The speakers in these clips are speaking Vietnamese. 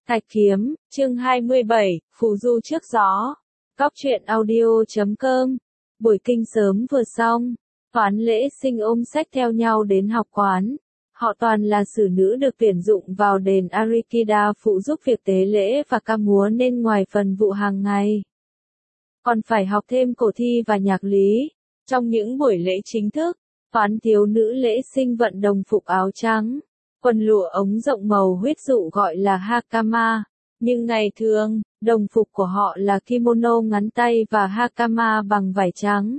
Thạch Kiếm, chương 27, Phù du trước gió. Cóc truyện audio.com. Buổi kinh sớm vừa xong, toán lễ sinh ôm sách theo nhau đến học quán. Họ toàn là sử nữ được tuyển dụng vào đền Arikida phụ giúp việc tế lễ và ca múa nên ngoài phần vụ hàng ngày, còn phải học thêm cổ thi và nhạc lý. Trong những buổi lễ chính thức, toán thiếu nữ lễ sinh vận đồng phục áo trắng, quần lụa ống rộng màu huyết dụ gọi là hakama, nhưng ngày thường, đồng phục của họ là kimono ngắn tay và hakama bằng vải trắng.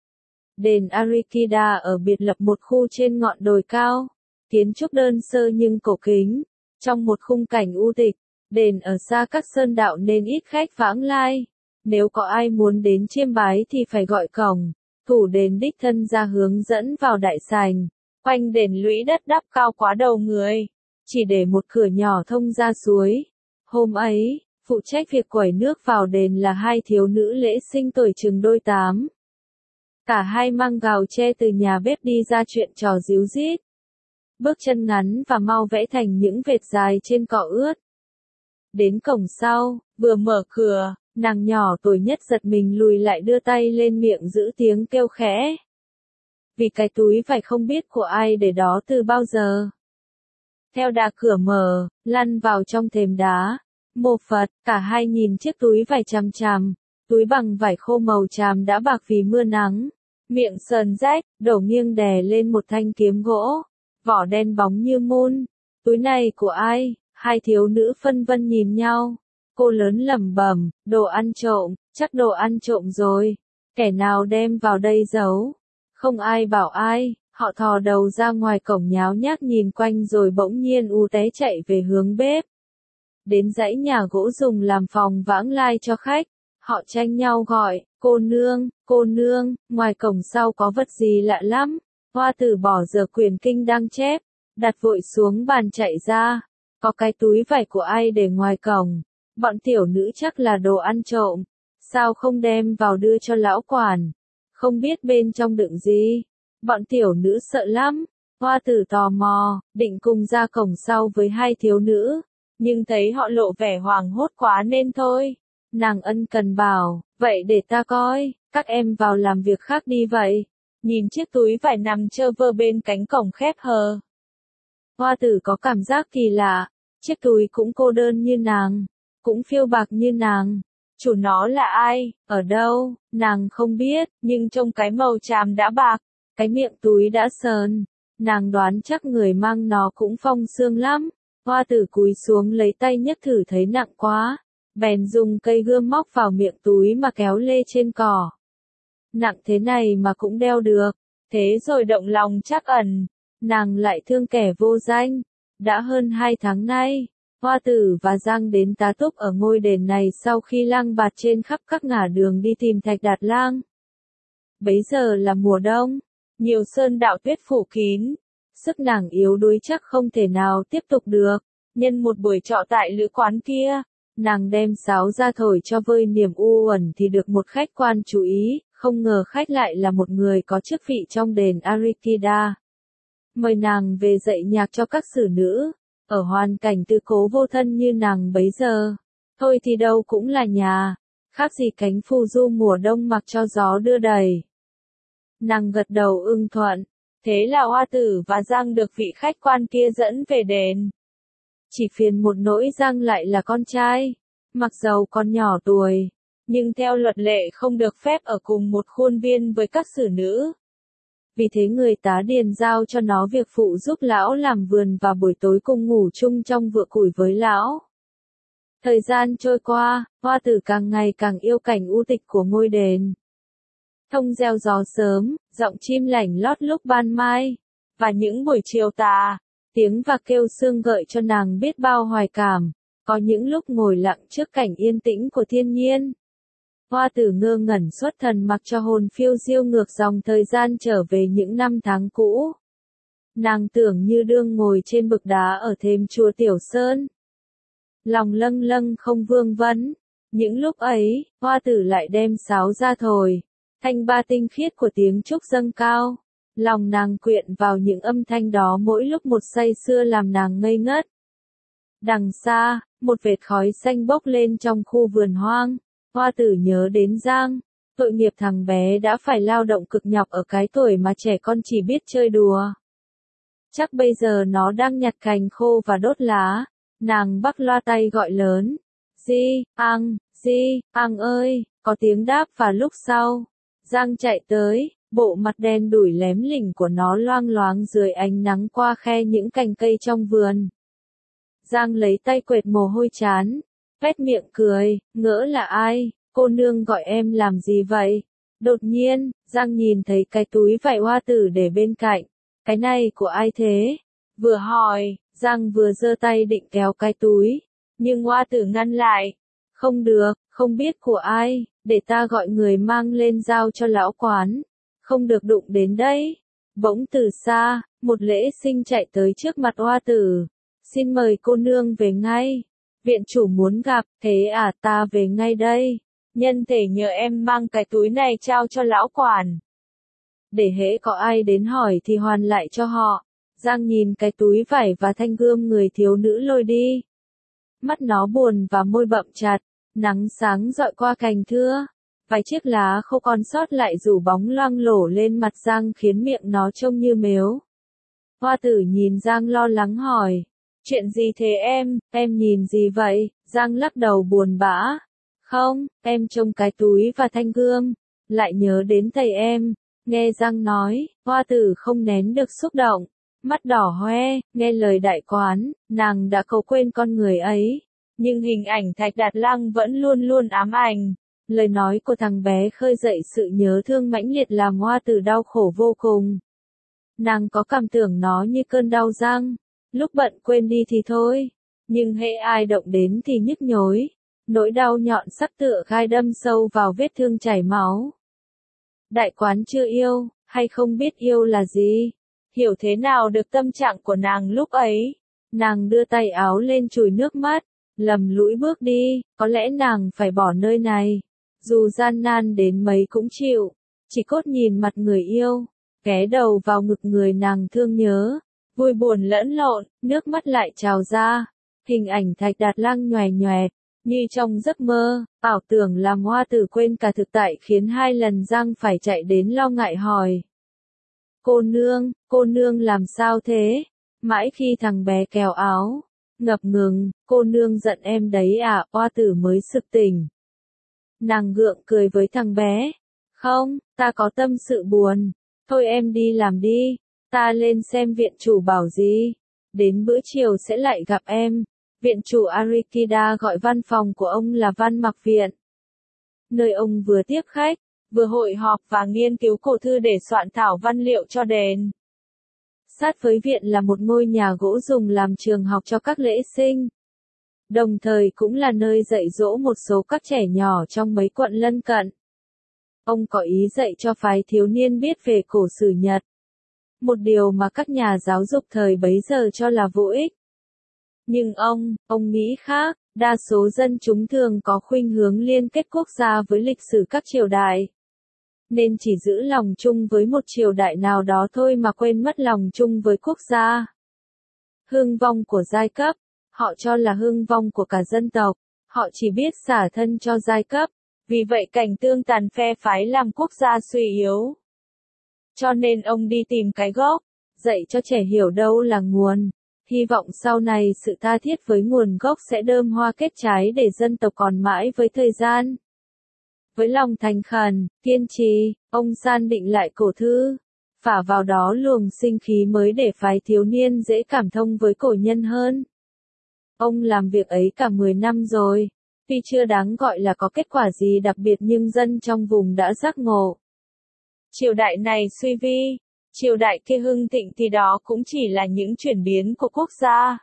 Đền Arikida ở biệt lập một khu trên ngọn đồi cao, kiến trúc đơn sơ nhưng cổ kính, trong một khung cảnh u tịch. Đền ở xa các sơn đạo nên ít khách vãng lai. Nếu có ai muốn đến chiêm bái thì phải gọi cổng, thủ đền đích thân ra hướng dẫn vào đại sảnh. Quanh đền lũy đất đắp cao quá đầu người, chỉ để một cửa nhỏ thông ra suối. Hôm ấy, phụ trách việc quẩy nước vào đền là hai thiếu nữ lễ sinh tuổi chừng đôi tám. Cả hai mang gào tre từ nhà bếp đi ra chuyện trò díu dít. Bước chân ngắn và mau vẽ thành những vệt dài trên cỏ ướt. Đến cổng sau, vừa mở cửa, nàng nhỏ tuổi nhất giật mình lùi lại đưa tay lên miệng giữ tiếng kêu khẽ. Vì cái túi vải không biết của ai để đó từ bao giờ. Theo đà cửa mở, lăn vào trong thềm đá. Mô Phật, cả hai nhìn chiếc túi vải chằm chằm. Túi bằng vải khô màu tràm đã bạc vì mưa nắng. Miệng sờn rách, đổ nghiêng đè lên một thanh kiếm gỗ. Vỏ đen bóng như mun. Túi này của ai? Hai thiếu nữ phân vân nhìn nhau. Cô lớn lẩm bẩm, đồ ăn trộm, chắc đồ ăn trộm rồi. Kẻ nào đem vào đây giấu? Không ai bảo ai, họ thò đầu ra ngoài cổng nháo nhác nhìn quanh rồi bỗng nhiên té chạy về hướng bếp. Đến dãy nhà gỗ dùng làm phòng vãng lai cho khách, họ tranh nhau gọi, cô nương, ngoài cổng sau có vật gì lạ lắm. Hoa Tử bỏ dở quyển kinh đang chép, đặt vội xuống bàn chạy ra. Có cái túi vải của ai để ngoài cổng, bọn tiểu nữ chắc là đồ ăn trộm, sao không đem vào đưa cho lão quản. Không biết bên trong đựng gì. Bọn tiểu nữ sợ lắm. Hoa Tử tò mò, định cùng ra cổng sau với hai thiếu nữ. Nhưng thấy họ lộ vẻ hoảng hốt quá nên thôi. Nàng ân cần bảo, vậy để ta coi, các em vào làm việc khác đi vậy. Nhìn chiếc túi vải nằm trơ vơ bên cánh cổng khép hờ. Hoa Tử có cảm giác kỳ lạ. Chiếc túi cũng cô đơn như nàng, cũng phiêu bạc như nàng. Chủ nó là ai, ở đâu, nàng không biết, nhưng trông cái màu tràm đã bạc, cái miệng túi đã sờn. Nàng đoán chắc người mang nó cũng phong xương lắm. Hoa Tử cúi xuống lấy tay nhấc thử thấy nặng quá. Bèn dùng cây gươm móc vào miệng túi mà kéo lê trên cỏ. Nặng thế này mà cũng đeo được, thế rồi động lòng trắc ẩn. Nàng lại thương kẻ vô danh. Đã hơn 2 tháng nay, Hoa Tử và Giang đến tá túc ở ngôi đền này sau khi lang bạt trên khắp các ngả đường đi tìm Thạch Đạt Lang. Bấy giờ là mùa đông, nhiều sơn đạo tuyết phủ kín, sức nàng yếu đuối chắc không thể nào tiếp tục được. Nhân một buổi trọ tại lữ quán kia, nàng đem sáo ra thổi cho vơi niềm u uẩn thì được một khách quan chú ý, không ngờ khách lại là một người có chức vị trong đền Arikida. Mời nàng về dạy nhạc cho các sử nữ, ở hoàn cảnh tư cố vô thân như nàng bấy giờ. Thôi thì đâu cũng là nhà, khác gì cánh phù du mùa đông mặc cho gió đưa đầy. Nàng gật đầu ưng thuận, thế là Hoa Tử và Giang được vị khách quan kia dẫn về đền. Chỉ phiền một nỗi Giang lại là con trai, mặc dầu còn nhỏ tuổi, nhưng theo luật lệ không được phép ở cùng một khuôn viên với các sử nữ. Vì thế người tá điền giao cho nó việc phụ giúp lão làm vườn và buổi tối cùng ngủ chung trong vựa củi với lão. Thời gian trôi qua, Hoa Tử càng ngày càng yêu cảnh u tịch của ngôi đền. Thông reo gió sớm, giọng chim lảnh lót lúc ban mai, và những buổi chiều tà, tiếng và kêu sương gợi cho nàng biết bao hoài cảm. Có những lúc ngồi lặng trước cảnh yên tĩnh của thiên nhiên. Hoa Tử ngơ ngẩn xuất thần mặc cho hồn phiêu diêu ngược dòng thời gian trở về những năm tháng cũ. Nàng tưởng như đương ngồi trên bậc đá ở thềm chùa Tiểu Sơn. Lòng lâng lâng không vương vấn. Những lúc ấy, Hoa Tử lại đem sáo ra thổi. Thanh ba tinh khiết của tiếng trúc dâng cao. Lòng nàng quyện vào những âm thanh đó mỗi lúc một say sưa làm nàng ngây ngất. Đằng xa, một vệt khói xanh bốc lên trong khu vườn hoang. Hoa tử nhớ đến Giang. Tội nghiệp thằng bé đã phải lao động cực nhọc ở cái tuổi mà trẻ con chỉ biết chơi đùa. Chắc bây giờ nó đang nhặt cành khô và đốt lá. Nàng bắc loa tay gọi lớn. Di, Ang ơi, có tiếng đáp và lúc sau. Giang chạy tới, bộ mặt đen đủi lém lỉnh của nó loang loáng dưới ánh nắng qua khe những cành cây trong vườn. Giang lấy tay quệt mồ hôi trán, vét miệng cười, ngỡ là ai, cô nương gọi em làm gì vậy? Đột nhiên, Giang nhìn thấy cái túi vải hoa tử để bên cạnh. Cái này của ai thế? Vừa hỏi, Giang vừa giơ tay định kéo cái túi, nhưng hoa tử ngăn lại. Không được, không biết của ai, để ta gọi người mang lên giao cho lão quán. Không được đụng đến đấy. Bỗng từ xa, một lễ sinh chạy tới trước mặt hoa tử. Xin mời cô nương về ngay. Viện chủ muốn gặp, thế à, ta về ngay đây. Nhân thể nhờ em mang cái túi này trao cho lão quản. Để hễ có ai đến hỏi thì hoàn lại cho họ. Giang nhìn cái túi vải và thanh gươm người thiếu nữ lôi đi. Mắt nó buồn và môi bậm chặt, nắng sáng dọi qua cành thưa. Vài chiếc lá khô còn sót lại rủ bóng loang lổ lên mặt Giang khiến miệng nó trông như mếu. Hoa tử nhìn Giang lo lắng hỏi. Chuyện gì thế em nhìn gì vậy? Giang lắc đầu buồn bã. Không, em trông cái túi và thanh gươm, lại nhớ đến thầy em. Nghe Giang nói, hoa tử không nén được xúc động, mắt đỏ hoe, nghe lời đại quán, nàng đã cầu quên con người ấy. Nhưng hình ảnh Thạch Đạt Lăng vẫn luôn luôn ám ảnh. Lời nói của thằng bé khơi dậy sự nhớ thương mãnh liệt làm hoa tử đau khổ vô cùng. Nàng có cảm tưởng nó như cơn đau răng. Lúc bận quên đi thì thôi, nhưng hễ ai động đến thì nhức nhối. Nỗi đau nhọn sắc tựa gai đâm sâu vào vết thương chảy máu. Đại quán chưa yêu, hay không biết yêu là gì? Hiểu thế nào được tâm trạng của nàng lúc ấy? Nàng đưa tay áo lên chùi nước mắt, lầm lũi bước đi, có lẽ nàng phải bỏ nơi này. Dù gian nan đến mấy cũng chịu, chỉ cốt nhìn mặt người yêu, ghé đầu vào ngực người nàng thương nhớ. Vui buồn lẫn lộn, nước mắt lại trào ra. Hình ảnh Thạch Đạt Lăng nhòe nhòe, như trong giấc mơ, ảo tưởng làm hoa tử quên cả thực tại khiến hai lần Giang phải chạy đến lo ngại hỏi. Cô nương làm sao thế? Mãi khi thằng bé kéo áo, ngập ngừng, cô nương giận em đấy à, hoa tử mới sực tỉnh. Nàng gượng cười với thằng bé. Không, ta có tâm sự buồn. Thôi em đi làm đi. Ta lên xem viện chủ bảo gì. Đến bữa chiều sẽ lại gặp em. Viện chủ Arikida gọi văn phòng của ông là Văn Mặc Viện. Nơi ông vừa tiếp khách, vừa hội họp và nghiên cứu cổ thư để soạn thảo văn liệu cho đền. Sát với viện là một ngôi nhà gỗ dùng làm trường học cho các lễ sinh. Đồng thời cũng là nơi dạy dỗ một số các trẻ nhỏ trong mấy quận lân cận. Ông có ý dạy cho phái thiếu niên biết về cổ sử Nhật. Một điều mà các nhà giáo dục thời bấy giờ cho là vô ích. Nhưng ông nghĩ khác, đa số dân chúng thường có khuynh hướng liên kết quốc gia với lịch sử các triều đại. Nên chỉ giữ lòng chung với một triều đại nào đó thôi mà quên mất lòng chung với quốc gia. Hưng vong của giai cấp, họ cho là hưng vong của cả dân tộc, họ chỉ biết xả thân cho giai cấp, vì vậy cảnh tương tàn phe phái làm quốc gia suy yếu. Cho nên ông đi tìm cái gốc, dạy cho trẻ hiểu đâu là nguồn, hy vọng sau này sự tha thiết với nguồn gốc sẽ đơm hoa kết trái để dân tộc còn mãi với thời gian. Với lòng thành khẩn, kiên trì, ông san định lại cổ thư, phả vào đó luồng sinh khí mới để phái thiếu niên dễ cảm thông với cổ nhân hơn. Ông làm việc ấy cả 10 năm rồi, tuy chưa đáng gọi là có kết quả gì đặc biệt nhưng dân trong vùng đã giác ngộ. Triều đại này suy vi, triều đại kia hưng thịnh thì đó cũng chỉ là những chuyển biến của quốc gia.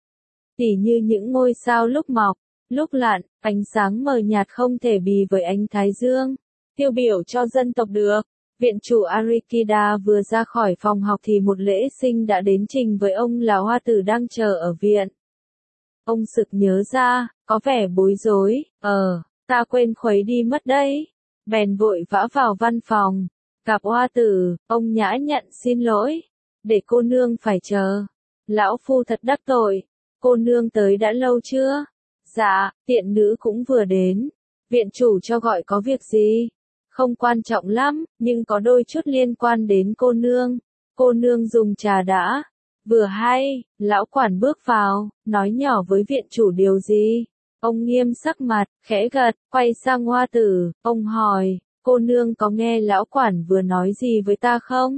Tỉ như những ngôi sao lúc mọc, lúc lặn, ánh sáng mờ nhạt không thể bì với ánh thái dương, tiêu biểu cho dân tộc được. Viện chủ Arikida vừa ra khỏi phòng học thì một lễ sinh đã đến trình với ông là hoa tử đang chờ ở viện. Ông sực nhớ ra, có vẻ bối rối, ta quên khuấy đi mất đấy. Bèn vội vã vào văn phòng, gặp hoa tử, ông nhã nhặn xin lỗi, để cô nương phải chờ. Lão phu thật đắc tội, cô nương tới đã lâu chưa? Dạ, tiện nữ cũng vừa đến. Viện chủ cho gọi có việc gì? Không quan trọng lắm, nhưng có đôi chút liên quan đến cô nương. Cô nương dùng trà đã. Vừa hay, lão quản bước vào, nói nhỏ với viện chủ điều gì. Ông nghiêm sắc mặt, khẽ gật, quay sang Hoa Tử, ông hỏi, cô nương có nghe lão quản vừa nói gì với ta không?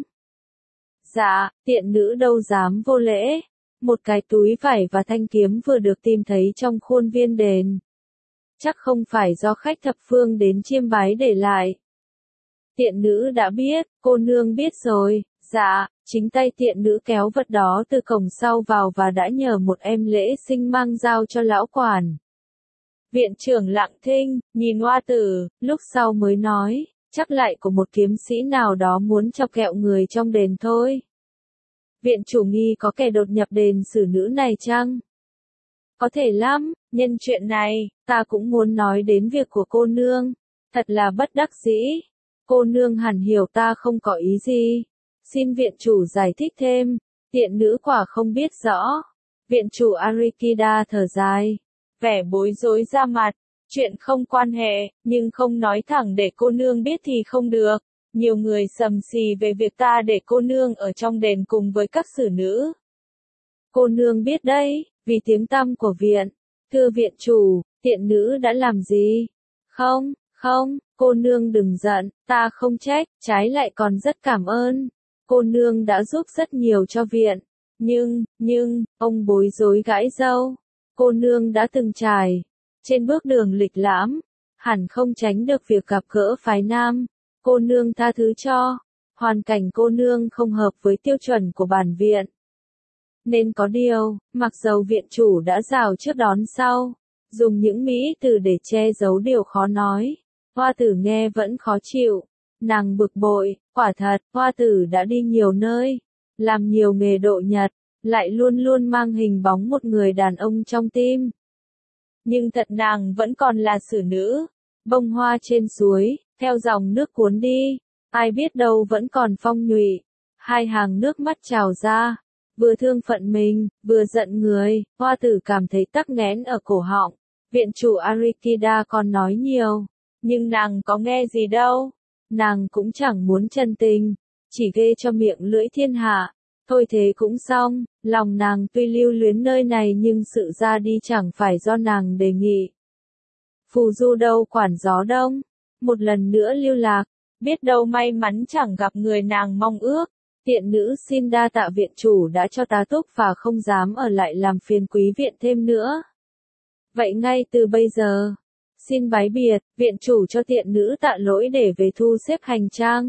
Dạ, tiện nữ đâu dám vô lễ. Một cái túi vải và thanh kiếm vừa được tìm thấy trong khuôn viên đền. Chắc không phải do khách thập phương đến chiêm bái để lại. Tiện nữ đã biết, cô nương biết rồi. Dạ, chính tay tiện nữ kéo vật đó từ cổng sau vào và đã nhờ một em lễ sinh mang giao cho lão quản. Viện trưởng lặng thinh, nhìn Hoa Tử, lúc sau mới nói, chắc lại của một kiếm sĩ nào đó muốn chọc ghẹo người trong đền thôi. Viện chủ nghi có kẻ đột nhập đền xử nữ này chăng? Có thể lắm, nhân chuyện này, ta cũng muốn nói đến việc của cô nương. Thật là bất đắc dĩ. Cô nương hẳn hiểu ta không có ý gì. Xin viện chủ giải thích thêm. Tiện nữ quả không biết rõ. Viện chủ Arikida thở dài. Vẻ bối rối ra mặt. Chuyện không quan hệ, nhưng không nói thẳng để cô nương biết thì không được. Nhiều người sầm xì về việc ta để cô nương ở trong đền cùng với các xử nữ. Cô nương biết đấy, vì tiếng tăm của viện. Thưa viện chủ, tiện nữ đã làm gì? Không, cô nương đừng giận, ta không trách, trái lại còn rất cảm ơn. Cô nương đã giúp rất nhiều cho viện. Nhưng, ông bối rối gãi râu. Cô nương đã từng trải trên bước đường lịch lãm, hẳn không tránh được việc gặp gỡ phái nam. Cô nương tha thứ cho. Hoàn cảnh cô nương không hợp với tiêu chuẩn của bản viện. Nên có điều, mặc dầu viện chủ đã rào trước đón sau, dùng những mỹ từ để che giấu điều khó nói, Hoa Tử nghe vẫn khó chịu. Nàng bực bội, quả thật, Hoa Tử đã đi nhiều nơi, làm nhiều nghề độ nhật, lại luôn luôn mang hình bóng một người đàn ông trong tim. Nhưng thật nàng vẫn còn là xử nữ, bông hoa trên suối, theo dòng nước cuốn đi, ai biết đâu vẫn còn phong nhụy. Hai hàng nước mắt trào ra, vừa thương phận mình, vừa giận người, Hoa Tử cảm thấy tắc nghẽn ở cổ họng. Viện chủ Arikida còn nói nhiều, nhưng nàng có nghe gì đâu. Nàng cũng chẳng muốn chân tình, chỉ ghê cho miệng lưỡi thiên hạ. Thôi thế cũng xong, lòng nàng tuy lưu luyến nơi này nhưng sự ra đi chẳng phải do nàng đề nghị. Phù du đâu quản gió đông, một lần nữa lưu lạc, biết đâu may mắn chẳng gặp người nàng mong ước. Tiện nữ xin đa tạ viện chủ đã cho tá túc và không dám ở lại làm phiền quý viện thêm nữa. Vậy ngay từ bây giờ, xin bái biệt, viện chủ cho tiện nữ tạ lỗi để về thu xếp hành trang.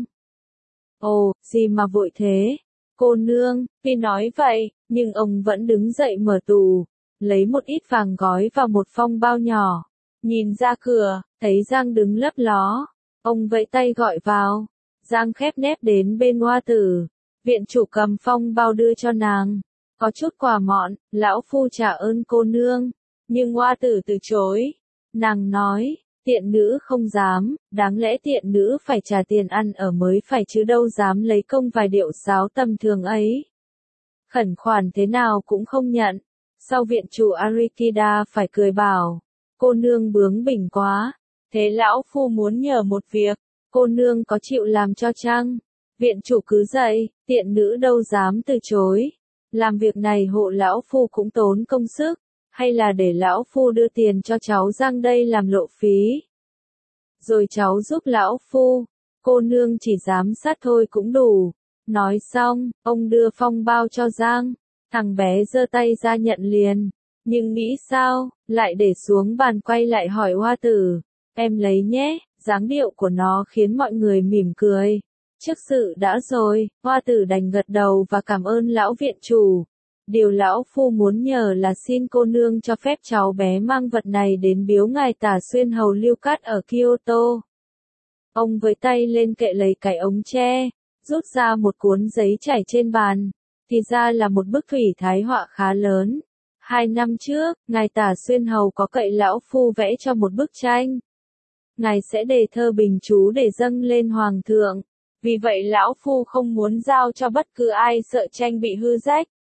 Ồ, gì mà vội thế? Cô nương, tuy nói vậy, nhưng ông vẫn đứng dậy mở tủ, lấy một ít vàng gói vào một phong bao nhỏ. Nhìn ra cửa, thấy Giang đứng lấp ló. Ông vẫy tay gọi vào. Giang khép nép đến bên Hoa Tử. Viện chủ cầm phong bao đưa cho nàng. Có chút quà mọn, lão phu trả ơn cô nương. Nhưng Hoa Tử từ chối. Nàng nói, tiện nữ không dám, đáng lẽ tiện nữ phải trả tiền ăn ở mới phải chứ đâu dám lấy công vài điệu sáo tầm thường ấy. Khẩn khoản thế nào cũng không nhận. Sau viện chủ Arikida phải cười bảo, cô nương bướng bỉnh quá. Thế lão phu muốn nhờ một việc, cô nương có chịu làm cho chăng? Viện chủ cứ dậy, tiện nữ đâu dám từ chối. Làm việc này hộ lão phu cũng tốn công sức, hay là để lão phu đưa tiền cho cháu Giang đây làm lộ phí. Rồi cháu giúp lão phu, cô nương chỉ giám sát thôi cũng đủ. Nói xong, ông đưa phong bao cho Giang, thằng bé giơ tay ra nhận liền. Nhưng nghĩ sao, lại để xuống bàn quay lại hỏi Hoa Tử, em lấy nhé, dáng điệu của nó khiến mọi người mỉm cười. Trước sự đã rồi, Hoa Tử đành gật đầu và cảm ơn lão viện chủ. Điều lão phu muốn nhờ là xin cô nương cho phép cháu bé mang vật này đến biếu ngài Tả Xuyên hầu Lưu Cát ở Kyoto. Ông với tay lên kệ lấy cái ống tre, rút ra một cuốn giấy trải trên bàn. Thì ra là một bức thủy thái họa khá lớn. 2 năm trước, ngài Tả Xuyên hầu có cậy lão phu vẽ cho một bức tranh. Ngài sẽ đề thơ bình chú để dâng lên hoàng thượng. Vì vậy lão phu không muốn giao cho bất cứ ai sợ tranh bị hư rách.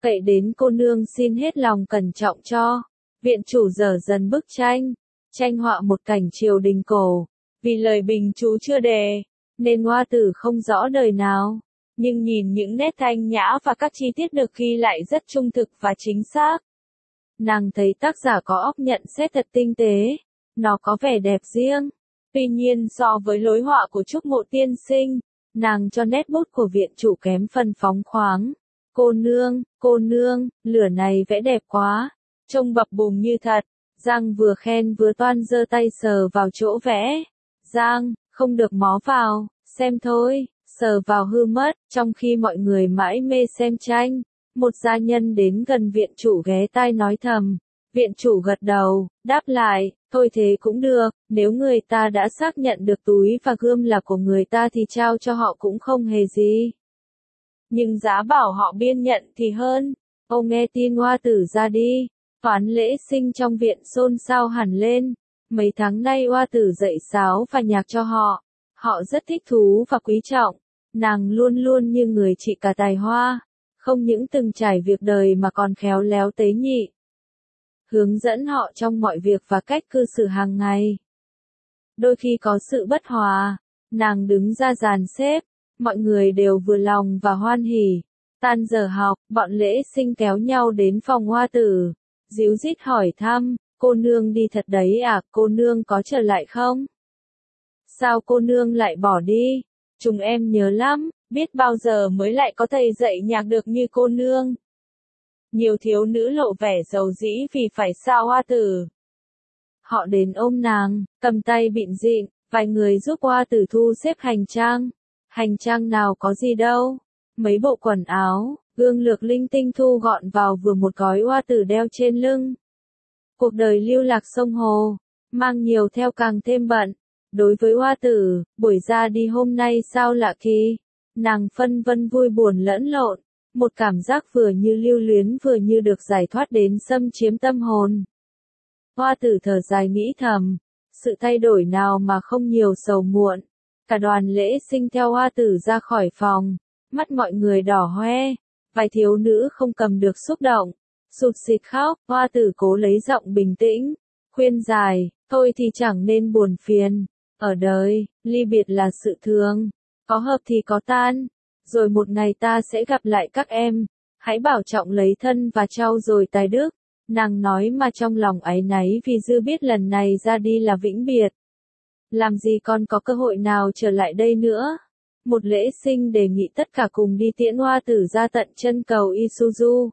Vậy đến cô nương xin hết lòng cẩn trọng cho. Viện chủ dở dần bức tranh, tranh họa một cảnh triều đình cổ. Vì lời bình chú chưa đề, nên Hoa Tử không rõ đời nào. Nhưng nhìn những nét thanh nhã và các chi tiết được ghi lại rất trung thực và chính xác. Nàng thấy tác giả có óc nhận xét thật tinh tế, nó có vẻ đẹp riêng. Tuy nhiên so với lối họa của Trúc Mộ tiên sinh, nàng cho nét bút của viện chủ kém phần phóng khoáng. Cô nương, lửa này vẽ đẹp quá, trông bập bùng như thật. Giang vừa khen vừa toan giơ tay sờ vào chỗ vẽ. Giang, không được mó vào, xem thôi, sờ vào hư mất. Trong khi mọi người mãi mê xem tranh, một gia nhân đến gần viện chủ ghé tai nói thầm. Viện chủ gật đầu, đáp lại, thôi thế cũng được, nếu người ta đã xác nhận được túi và gươm là của người ta thì trao cho họ cũng không hề gì. Nhưng giá bảo họ biên nhận thì hơn. Ông nghe tin Hoa Tử ra đi, toán lễ sinh trong viện xôn xao hẳn lên. Mấy tháng nay Hoa Tử dạy sáo và nhạc cho họ. Họ rất thích thú và quý trọng. Nàng luôn luôn như người chị cả tài hoa. Không những từng trải việc đời mà còn khéo léo tế nhị. Hướng dẫn họ trong mọi việc và cách cư xử hàng ngày. Đôi khi có sự bất hòa, nàng đứng ra dàn xếp, mọi người đều vừa lòng và hoan hỉ. Tan giờ học, bọn lễ sinh kéo nhau đến phòng Hoa Tử, díu dít hỏi thăm, cô nương đi thật đấy à, cô nương có trở lại không? Sao cô nương lại bỏ đi? Chúng em nhớ lắm, biết bao giờ mới lại có thầy dạy nhạc được như cô nương. Nhiều thiếu nữ lộ vẻ dầu dĩ vì phải xa Hoa Tử. Họ đến ôm nàng, cầm tay bịn dịn, vài người giúp Hoa Tử thu xếp hành trang. Hành trang nào có gì đâu. Mấy bộ quần áo, gương lược linh tinh thu gọn vào vừa một gói Hoa Tử đeo trên lưng. Cuộc đời lưu lạc sông hồ, mang nhiều theo càng thêm bận. Đối với Hoa Tử, buổi ra đi hôm nay sao lạ kỳ. Nàng phân vân vui buồn lẫn lộn. Một cảm giác vừa như lưu luyến vừa như được giải thoát đến xâm chiếm tâm hồn. Hoa Tử thở dài nghĩ thầm, sự thay đổi nào mà không nhiều sầu muộn. Cả đoàn lễ sinh theo Hoa Tử ra khỏi phòng, mắt mọi người đỏ hoe, vài thiếu nữ không cầm được xúc động, sụt sịt khóc. Hoa Tử cố lấy giọng bình tĩnh, khuyên giải, thôi thì chẳng nên buồn phiền. Ở đời, ly biệt là sự thường, có hợp thì có tan. Rồi một ngày ta sẽ gặp lại các em, hãy bảo trọng lấy thân và trau dồi tài đức. Nàng nói mà trong lòng áy náy vì dư biết lần này ra đi là vĩnh biệt. Làm gì còn có cơ hội nào trở lại đây nữa. Một lễ sinh đề nghị tất cả cùng đi tiễn Hoa Tử ra tận chân cầu Isuzu.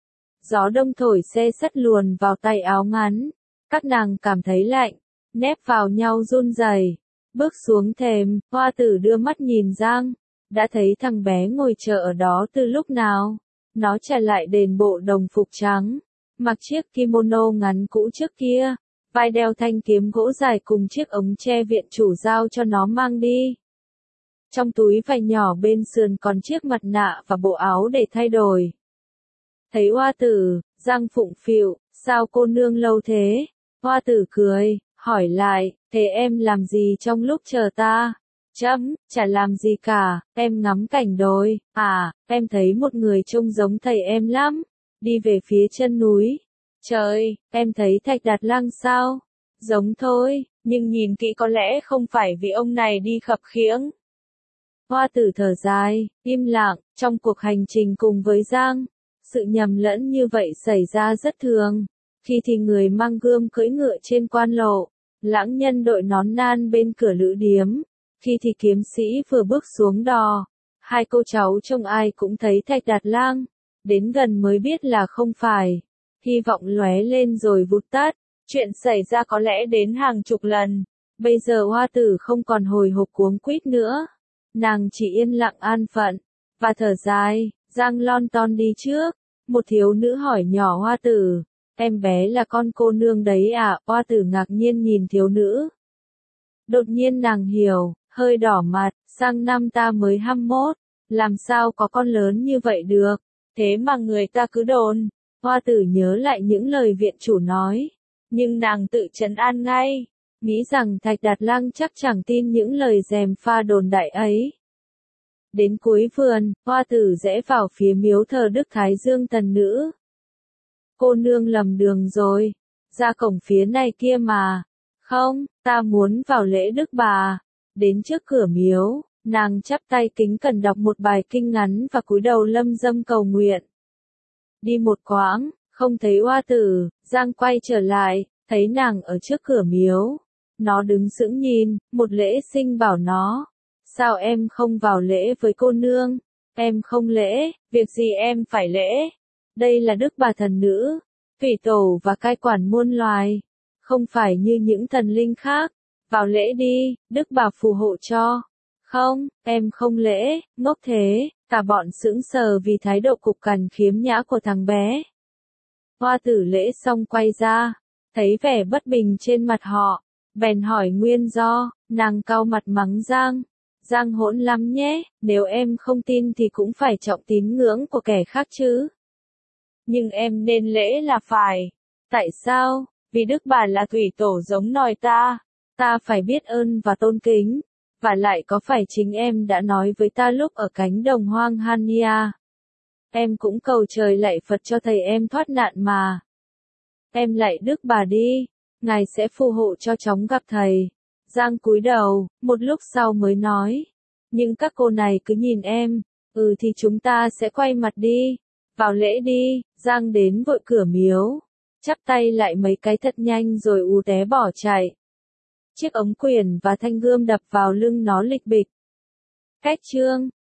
Gió đông thổi xe sắt luồn vào tay áo ngắn. Các nàng cảm thấy lạnh, nép vào nhau run rẩy. Bước xuống thềm, Hoa Tử đưa mắt nhìn Giang. Đã thấy thằng bé ngồi chờ ở đó từ lúc nào. Nó trả lại đền bộ đồng phục trắng, mặc chiếc kimono ngắn cũ trước kia, vai đeo thanh kiếm gỗ dài cùng chiếc ống tre viện chủ giao cho nó mang đi. Trong túi vải nhỏ bên sườn còn chiếc mặt nạ và bộ áo để thay đổi. Thấy Hoa Tử, Giang phụng phịu, sao cô nương lâu thế? Hoa Tử cười, hỏi lại, thế em làm gì trong lúc chờ ta? Chả làm gì cả, em ngắm cảnh đồi. À, em thấy một người trông giống thầy em lắm, đi về phía chân núi. Trời, em thấy Thạch Đạt Lăng sao? Giống thôi, nhưng nhìn kỹ có lẽ không phải vì ông này đi khập khiễng. Hoa Tử thở dài, im lặng. Trong cuộc hành trình cùng với Giang, sự nhầm lẫn như vậy xảy ra rất thường. Khi thì người mang gươm cưỡi ngựa trên quan lộ, lãng nhân đội nón nan bên cửa lữ điếm. Khi thì kiếm sĩ vừa bước xuống đò, hai cô cháu trông ai cũng thấy Thạch Đạt Lang, đến gần mới biết là không phải. Hy vọng lóe lên rồi vụt tắt, chuyện xảy ra có lẽ đến hàng chục lần. Bây giờ Hoa Tử không còn hồi hộp cuống quýt nữa, nàng chỉ yên lặng an phận, và thở dài. Giang lon ton đi trước, một thiếu nữ hỏi nhỏ Hoa Tử, em bé là con cô nương đấy à? Hoa Tử ngạc nhiên nhìn thiếu nữ. Đột nhiên nàng hiểu, hơi đỏ mặt, sang năm ta mới 21, làm sao có con lớn như vậy được, thế mà người ta cứ đồn. Hoa Tử nhớ lại những lời viện chủ nói, nhưng nàng tự trấn an ngay, nghĩ rằng Thạch Đạt Lăng chắc chẳng tin những lời gièm pha đồn đại ấy. Đến cuối vườn, Hoa Tử rẽ vào phía miếu thờ Đức Thái Dương Tần Nữ. Cô nương lầm đường rồi, ra cổng phía này kia mà. Không, ta muốn vào lễ Đức Bà. Đến trước cửa miếu, nàng chắp tay kính cẩn đọc một bài kinh ngắn và cúi đầu lâm dâm cầu nguyện. Đi một quãng, không thấy Hoa Tử, Giang quay trở lại, thấy nàng ở trước cửa miếu. Nó đứng sững nhìn, một lễ sinh bảo nó. Sao em không vào lễ với cô nương? Em không lễ, việc gì em phải lễ? Đây là Đức Bà thần nữ, thủy tổ và cai quản muôn loài. Không phải như những thần linh khác. Vào lễ đi, Đức Bà phù hộ cho. Không, em không lễ, ngốc thế. Cả bọn sững sờ vì thái độ cục cằn khiếm nhã của thằng bé. Hoa Tử lễ xong quay ra, thấy vẻ bất bình trên mặt họ, bèn hỏi nguyên do, nàng cau mặt mắng Giang. Giang hỗn lắm nhé, nếu em không tin thì cũng phải trọng tín ngưỡng của kẻ khác chứ. Nhưng em nên lễ là phải. Tại sao? Vì Đức Bà là thủy tổ giống nòi ta phải biết ơn và tôn kính. Và lại có phải chính em đã nói với ta lúc ở cánh đồng hoang Hania. Em cũng cầu trời lạy Phật cho thầy em thoát nạn mà. Em lạy Đức Bà đi, Ngài sẽ phù hộ cho chóng gặp thầy. Giang cúi đầu, một lúc sau mới nói. Nhưng các cô này cứ nhìn em, thì chúng ta sẽ quay mặt đi. Vào lễ đi, Giang đến vội cửa miếu. Chắp tay lại mấy cái thật nhanh rồi ù té bỏ chạy. Chiếc ống quyển và thanh gươm đập vào lưng nó lịch bịch. Cách chương